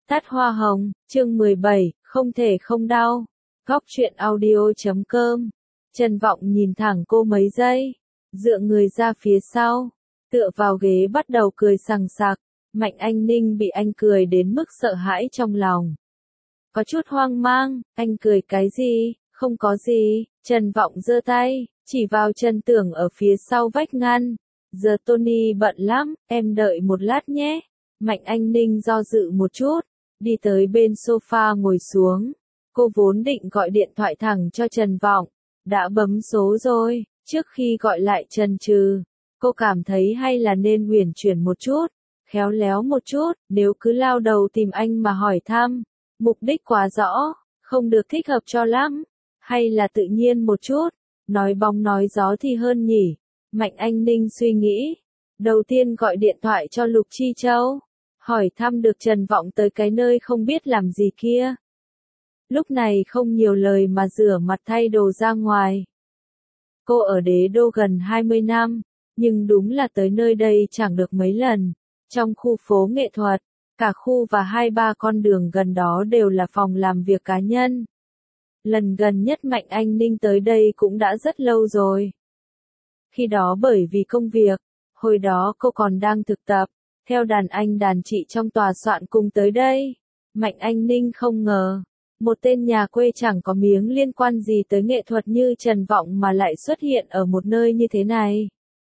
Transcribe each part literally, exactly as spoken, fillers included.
Tát hoa hồng, chương mười bảy, không thể không đau. Góc truyện audio chấm com. Trần Vọng nhìn thẳng cô mấy giây, dựa người ra phía sau, tựa vào ghế bắt đầu cười sằng sặc. Mạnh Anh Ninh bị anh cười đến mức sợ hãi trong lòng. Có chút hoang mang, anh cười cái gì, không có gì. Trần Vọng giơ tay, chỉ vào Trần Tưởng ở phía sau vách ngăn. Giờ Tony bận lắm, em đợi một lát nhé. Mạnh Anh Ninh do dự một chút, đi tới bên sofa ngồi xuống. Cô vốn định gọi điện thoại thẳng cho Trần Vọng, đã bấm số rồi. Trước khi gọi lại Trần Trừ, cô cảm thấy hay là nên uyển chuyển một chút, khéo léo một chút. Nếu cứ lao đầu tìm anh mà hỏi thăm, mục đích quá rõ, không được thích hợp cho lắm. Hay là tự nhiên một chút, nói bóng nói gió thì hơn nhỉ. Mạnh Anh Ninh suy nghĩ. Đầu tiên gọi điện thoại cho Lục Chi Châu, hỏi thăm được Trần Vọng tới cái nơi không biết làm gì kia. Lúc này không nhiều lời mà rửa mặt thay đồ ra ngoài. Cô ở Đế Đô gần hai mươi năm, nhưng đúng là tới nơi đây chẳng được mấy lần. Trong khu phố nghệ thuật, cả khu và hai ba con đường gần đó đều là phòng làm việc cá nhân. Lần gần nhất Mạnh Anh Ninh tới đây cũng đã rất lâu rồi. Khi đó bởi vì công việc, hồi đó cô còn đang thực tập, theo đàn anh đàn chị trong tòa soạn cùng tới đây. Mạnh Anh Ninh không ngờ, một tên nhà quê chẳng có miếng liên quan gì tới nghệ thuật như Trần Vọng mà lại xuất hiện ở một nơi như thế này.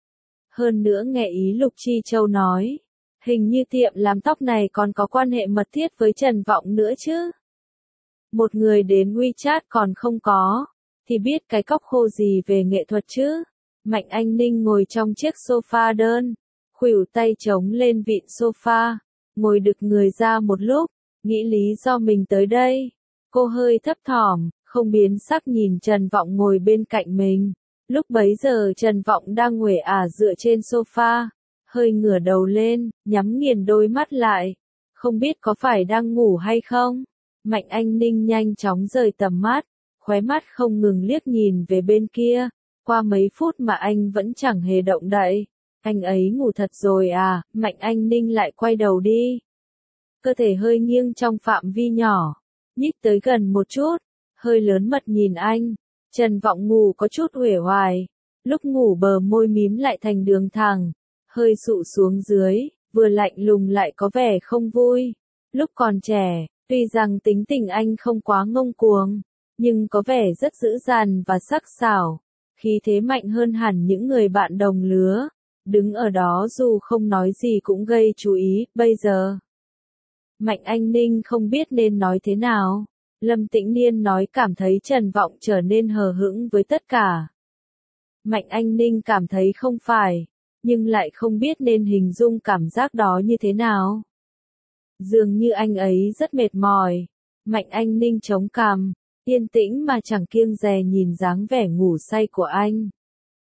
Hơn nữa nghe ý Lục Chi Châu nói, hình như tiệm làm tóc này còn có quan hệ mật thiết với Trần Vọng nữa chứ. Một người đến WeChat còn không có, thì biết cái cóc khô gì về nghệ thuật chứ. Mạnh Anh Ninh ngồi trong chiếc sofa đơn, khuỷu tay chống lên vịn sofa, ngồi đực người ra một lúc, nghĩ lý do mình tới đây. Cô hơi thấp thỏm, không biến sắc nhìn Trần Vọng ngồi bên cạnh mình. Lúc bấy giờ Trần Vọng đang nguể ả dựa trên sofa, hơi ngửa đầu lên, nhắm nghiền đôi mắt lại. Không biết có phải đang ngủ hay không? Mạnh Anh Ninh nhanh chóng rời tầm mắt, khóe mắt không ngừng liếc nhìn về bên kia. Qua mấy phút mà anh vẫn chẳng hề động đậy. Anh ấy ngủ thật rồi à? Mạnh Anh Ninh lại quay đầu đi. Cơ thể hơi nghiêng trong phạm vi nhỏ, nhích tới gần một chút, hơi lớn mật nhìn anh. Trần Vọng ngủ có chút uể oải, lúc ngủ bờ môi mím lại thành đường thẳng, hơi sụ xuống dưới, vừa lạnh lùng lại có vẻ không vui. Lúc còn trẻ, tuy rằng tính tình anh không quá ngông cuồng, nhưng có vẻ rất dữ dằn và sắc sảo. Khí thế mạnh hơn hẳn những người bạn đồng lứa, đứng ở đó dù không nói gì cũng gây chú ý. Bây giờ, Mạnh Anh Ninh không biết nên nói thế nào. Lâm Tĩnh Niên nói cảm thấy Trần Vọng trở nên hờ hững với tất cả. Mạnh Anh Ninh cảm thấy không phải, nhưng lại không biết nên hình dung cảm giác đó như thế nào. Dường như anh ấy rất mệt mỏi. Mạnh Anh Ninh chống cằm, yên tĩnh mà chẳng kiêng dè nhìn dáng vẻ ngủ say của anh.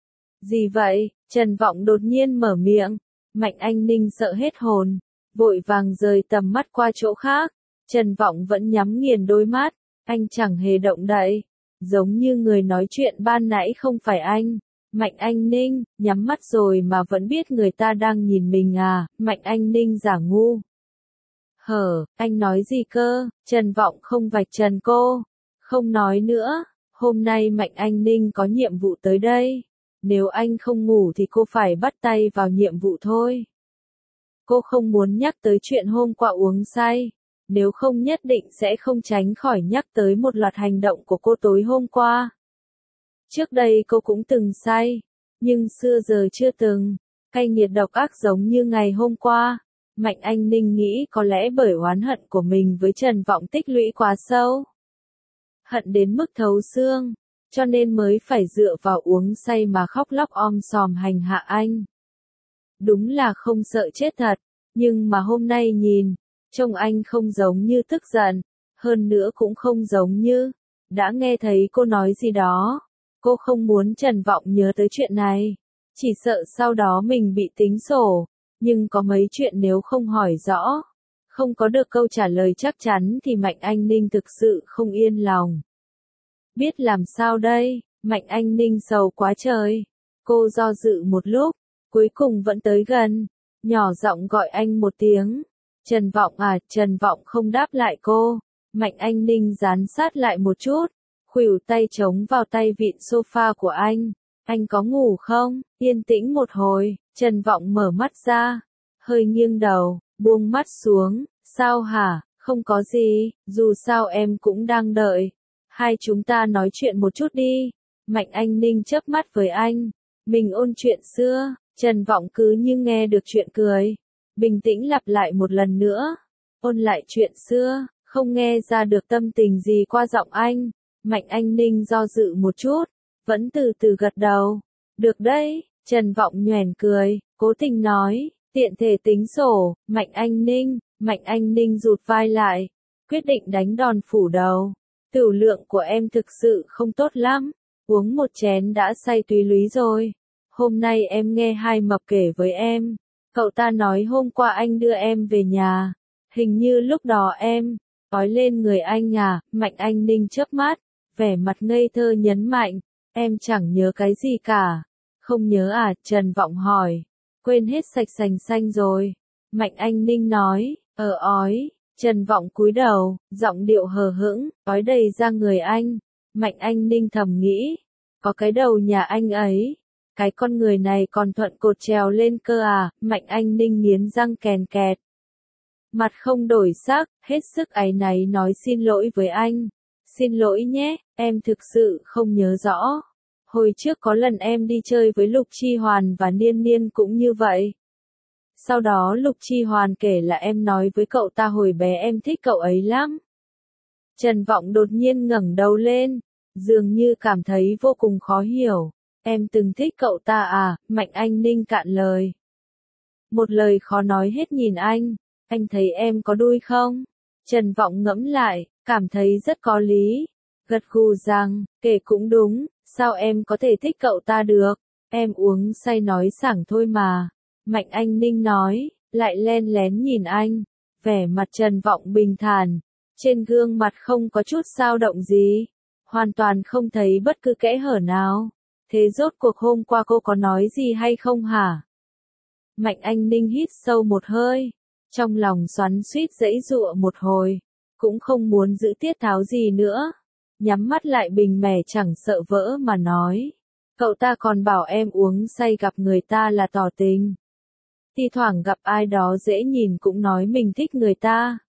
Gì vậy? Trần Vọng đột nhiên mở miệng. Mạnh Anh Ninh sợ hết hồn, vội vàng rời tầm mắt qua chỗ khác. Trần Vọng vẫn nhắm nghiền đôi mắt, anh chẳng hề động đậy, giống như người nói chuyện ban nãy không phải anh. Mạnh Anh Ninh, nhắm mắt rồi mà vẫn biết người ta đang nhìn mình à? Mạnh Anh Ninh giả ngu. Hở, anh nói gì cơ? Trần Vọng không vạch trần cô. Không nói nữa, hôm nay Mạnh Anh Ninh có nhiệm vụ tới đây. Nếu anh không ngủ thì cô phải bắt tay vào nhiệm vụ thôi. Cô không muốn nhắc tới chuyện hôm qua uống say. Nếu không nhất định sẽ không tránh khỏi nhắc tới một loạt hành động của cô tối hôm qua. Trước đây cô cũng từng say, nhưng xưa giờ chưa từng, cay nghiệt độc ác giống như ngày hôm qua. Mạnh Anh Ninh nghĩ có lẽ bởi oán hận của mình với Trần Vọng tích lũy quá sâu. Hận đến mức thấu xương, cho nên mới phải dựa vào uống say mà khóc lóc om sòm hành hạ anh. Đúng là không sợ chết thật, nhưng mà hôm nay nhìn, trông anh không giống như tức giận, hơn nữa cũng không giống như, đã nghe thấy cô nói gì đó. Cô không muốn Trần Vọng nhớ tới chuyện này, chỉ sợ sau đó mình bị tính sổ, nhưng có mấy chuyện nếu không hỏi rõ, không có được câu trả lời chắc chắn thì Mạnh Anh Ninh thực sự không yên lòng. Biết làm sao đây? Mạnh Anh Ninh sầu quá trời. Cô do dự một lúc, cuối cùng vẫn tới gần, nhỏ giọng gọi anh một tiếng. Trần Vọng à, Trần Vọng không đáp lại cô. Mạnh Anh Ninh dán sát lại một chút, khuỷu tay chống vào tay vịn sofa của anh. Anh có ngủ không? Yên tĩnh một hồi, Trần Vọng mở mắt ra, hơi nghiêng đầu, buông mắt xuống. Sao hả? Không có gì, dù sao em cũng đang đợi. Hai chúng ta nói chuyện một chút đi. Mạnh Anh Ninh chớp mắt với anh. Mình ôn chuyện xưa. Trần Vọng cứ như nghe được chuyện cười. Bình tĩnh lặp lại một lần nữa. Ôn lại chuyện xưa, không nghe ra được tâm tình gì qua giọng anh. Mạnh Anh Ninh do dự một chút, vẫn từ từ gật đầu. Được đấy, Trần Vọng nhoẻn cười, cố tình nói, tiện thể tính sổ. Mạnh Anh Ninh, Mạnh Anh Ninh rụt vai lại, quyết định đánh đòn phủ đầu. Tửu lượng của em thực sự không tốt lắm, uống một chén đã say túy lúy rồi. Hôm nay em nghe hai mập kể với em, cậu ta nói hôm qua anh đưa em về nhà, hình như lúc đó em ói lên người anh à. Mạnh Anh Ninh chớp mắt, vẻ mặt ngây thơ nhấn mạnh, em chẳng nhớ cái gì cả. Không nhớ à? Trần Vọng hỏi. Quên hết sạch sành xanh rồi. Mạnh Anh Ninh nói, ờ ói. Trần Vọng cúi đầu, giọng điệu hờ hững, ói đầy ra người anh. Mạnh Anh Ninh thầm nghĩ, có cái đầu nhà anh ấy, cái con người này còn thuận cột trèo lên cơ à. Mạnh Anh Ninh nghiến răng kèn kẹt, mặt không đổi sắc, hết sức áy náy nói xin lỗi với anh. Xin lỗi nhé, em thực sự không nhớ rõ. Hồi trước có lần em đi chơi với Lục Chi Hoàn và Niên Niên cũng như vậy. Sau đó Lục Chi Hoàn kể là em nói với cậu ta hồi bé em thích cậu ấy lắm. Trần Vọng đột nhiên ngẩng đầu lên, dường như cảm thấy vô cùng khó hiểu. Em từng thích cậu ta à? Mạnh Anh Ninh cạn lời. Một lời khó nói hết nhìn anh. Anh thấy em có đuôi không? Trần Vọng ngẫm lại, cảm thấy rất có lý. Gật gù rằng, kể cũng đúng, sao em có thể thích cậu ta được? Em uống say nói sảng thôi mà. Mạnh Anh Ninh nói, lại len lén nhìn anh. Vẻ mặt Trần Vọng bình thản, trên gương mặt không có chút dao động gì, hoàn toàn không thấy bất cứ kẽ hở nào. Thế rốt cuộc hôm qua cô có nói gì hay không hả? Mạnh Anh Ninh hít sâu một hơi, trong lòng xoắn xuýt giãy giụa một hồi, cũng không muốn giữ tiết tháo gì nữa, nhắm mắt lại bình mẻ chẳng sợ vỡ mà nói. Cậu ta còn bảo em uống say gặp người ta là tỏ tình. Thi thoảng gặp ai đó dễ nhìn cũng nói mình thích người ta.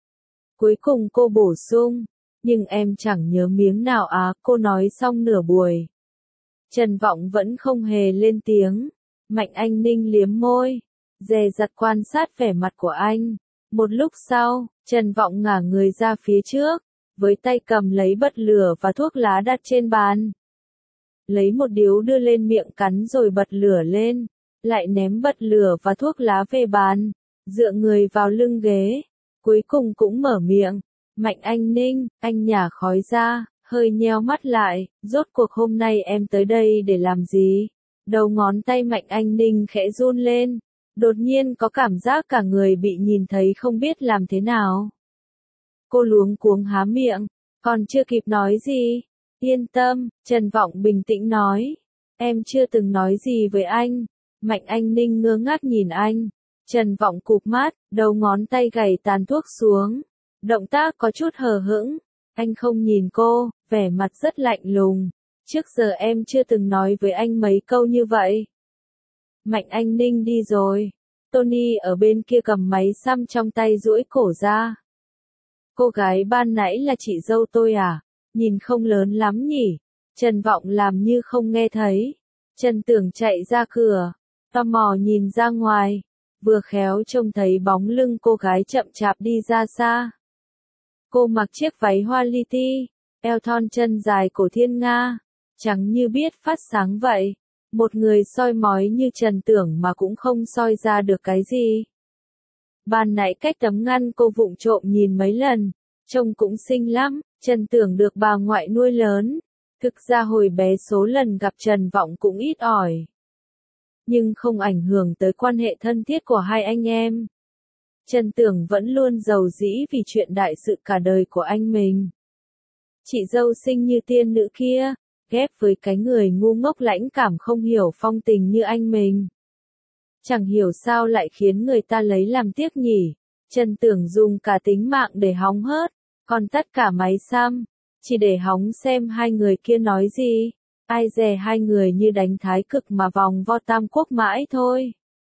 Cuối cùng cô bổ sung, nhưng em chẳng nhớ miếng nào á. Cô nói xong nửa buổi. Trần Vọng vẫn không hề lên tiếng. Mạnh Anh Ninh liếm môi, dè dặt quan sát vẻ mặt của anh. Một lúc sau, Trần Vọng ngả người ra phía trước, với tay cầm lấy bật lửa và thuốc lá đặt trên bàn. Lấy một điếu đưa lên miệng cắn rồi bật lửa lên, lại ném bật lửa và thuốc lá về bàn, dựa người vào lưng ghế, cuối cùng cũng mở miệng. Mạnh Anh Ninh, anh nhả khói ra, hơi nheo mắt lại, rốt cuộc hôm nay em tới đây để làm gì? Đầu ngón tay Mạnh Anh Ninh khẽ run lên, đột nhiên có cảm giác cả người bị nhìn thấy không biết làm thế nào. Cô luống cuống há miệng, còn chưa kịp nói gì. Yên tâm, Trần Vọng bình tĩnh nói. Em chưa từng nói gì với anh. Mạnh Anh Ninh ngơ ngác nhìn anh. Trần Vọng cụp mắt, đầu ngón tay gảy tàn thuốc xuống. Động tác có chút hờ hững. Anh không nhìn cô, vẻ mặt rất lạnh lùng. Trước giờ em chưa từng nói với anh mấy câu như vậy. Mạnh Anh Ninh đi rồi. Tony ở bên kia cầm máy xăm trong tay duỗi cổ ra. Cô gái ban nãy là chị dâu tôi à? Nhìn không lớn lắm nhỉ? Trần Vọng làm như không nghe thấy. Trần Tưởng chạy ra cửa, tò mò nhìn ra ngoài, vừa khéo trông thấy bóng lưng cô gái chậm chạp đi ra xa. Cô mặc chiếc váy hoa li ti, eo thon chân dài cổ thiên nga, trắng như biết phát sáng vậy. Một người soi mói như Trần Tưởng mà cũng không soi ra được cái gì. Ban nãy cách tấm ngăn cô vụng trộm nhìn mấy lần, trông cũng xinh lắm. Trần Tưởng được bà ngoại nuôi lớn. Thực ra hồi bé số lần gặp Trần Vọng cũng ít ỏi. Nhưng không ảnh hưởng tới quan hệ thân thiết của hai anh em. Trần Tưởng vẫn luôn giàu dĩ vì chuyện đại sự cả đời của anh mình. Chị dâu xinh như tiên nữ kia, ghép với cái người ngu ngốc lãnh cảm không hiểu phong tình như anh mình. Chẳng hiểu sao lại khiến người ta lấy làm tiếc nhỉ. Trần Tưởng dùng cả tính mạng để hóng hớt, còn tất cả máy xăm, chỉ để hóng xem hai người kia nói gì. Ai dè hai người như đánh thái cực mà vòng vo tam quốc mãi thôi.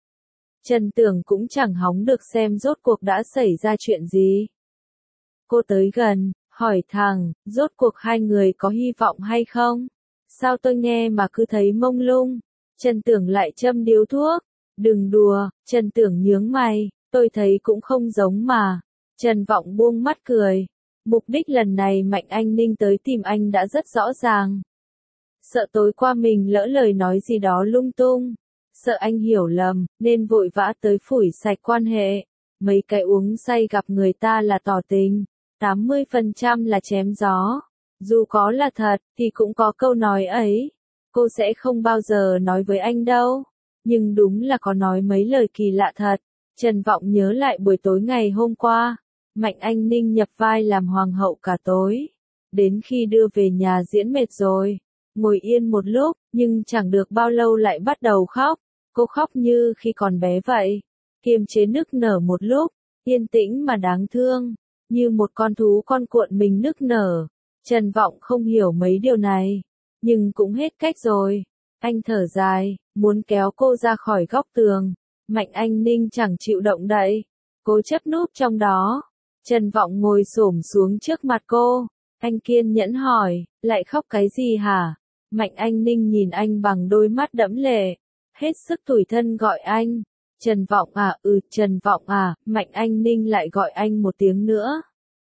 Trần Tưởng cũng chẳng hóng được xem rốt cuộc đã xảy ra chuyện gì. Cô tới gần, hỏi thẳng, rốt cuộc hai người có hy vọng hay không? Sao tôi nghe mà cứ thấy mông lung? Trần Tưởng lại châm điếu thuốc. Đừng đùa, Trần Tưởng nhướng mày, tôi thấy cũng không giống mà. Trần Vọng buông mắt cười. Mục đích lần này Mạnh Anh Ninh tới tìm anh đã rất rõ ràng. Sợ tối qua mình lỡ lời nói gì đó lung tung. Sợ anh hiểu lầm, nên vội vã tới phủi sạch quan hệ. Mấy cái uống say gặp người ta là tỏ tình. tám mươi phần trăm là chém gió. Dù có là thật, thì cũng có câu nói ấy. Cô sẽ không bao giờ nói với anh đâu. Nhưng đúng là có nói mấy lời kỳ lạ thật. Trần Vọng nhớ lại buổi tối ngày hôm qua. Mạnh Anh Ninh nhập vai làm hoàng hậu cả tối. Đến khi đưa về nhà diễn mệt rồi. Ngồi yên một lúc, nhưng chẳng được bao lâu lại bắt đầu khóc. Cô khóc như khi còn bé vậy. Kiềm chế nức nở một lúc, yên tĩnh mà đáng thương. Như một con thú con cuộn mình nức nở. Trần Vọng không hiểu mấy điều này. Nhưng cũng hết cách rồi. Anh thở dài, muốn kéo cô ra khỏi góc tường. Mạnh Anh Ninh chẳng chịu động đậy. Cố chấp núp trong đó. Trần Vọng ngồi xổm xuống trước mặt cô. Anh kiên nhẫn hỏi, lại khóc cái gì hả? Mạnh Anh Ninh nhìn anh bằng đôi mắt đẫm lệ. Hết sức tủi thân gọi anh. Trần Vọng à, ừ, Trần Vọng à, Mạnh Anh Ninh lại gọi anh một tiếng nữa.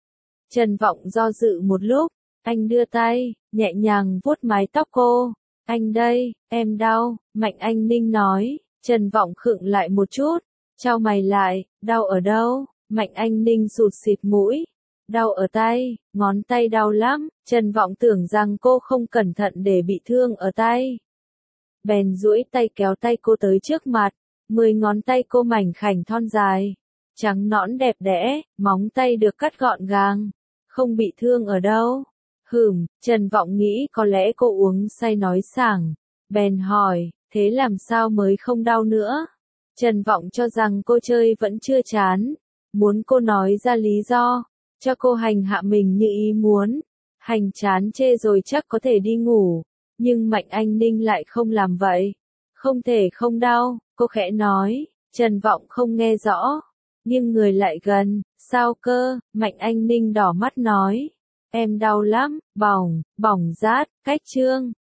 Trần Vọng do dự một lúc. Anh đưa tay, nhẹ nhàng vuốt mái tóc cô. Anh đây, em đau, Mạnh Anh Ninh nói. Trần Vọng khựng lại một chút. Chau mày lại, đau ở đâu? Mạnh Anh Ninh sụt sịt mũi. Đau ở tay, ngón tay đau lắm. Trần Vọng tưởng rằng cô không cẩn thận để bị thương ở tay. Bèn duỗi tay kéo tay cô tới trước mặt. Mười ngón tay cô mảnh khảnh thon dài. Trắng nõn đẹp đẽ, móng tay được cắt gọn gàng. Không bị thương ở đâu. Hừm, Trần Vọng nghĩ có lẽ cô uống say nói sảng. Bèn hỏi, thế làm sao mới không đau nữa? Trần Vọng cho rằng cô chơi vẫn chưa chán. Muốn cô nói ra lý do. Cho cô hành hạ mình như ý muốn. Hành chán chê rồi chắc có thể đi ngủ. Nhưng Mạnh Anh Ninh lại không làm vậy. Không thể không đau, cô khẽ nói. Trần Vọng không nghe rõ. Nhưng người lại gần, sao cơ? Mạnh Anh Ninh đỏ mắt nói. Em đau lắm, bỏng, bỏng rát, cách trương.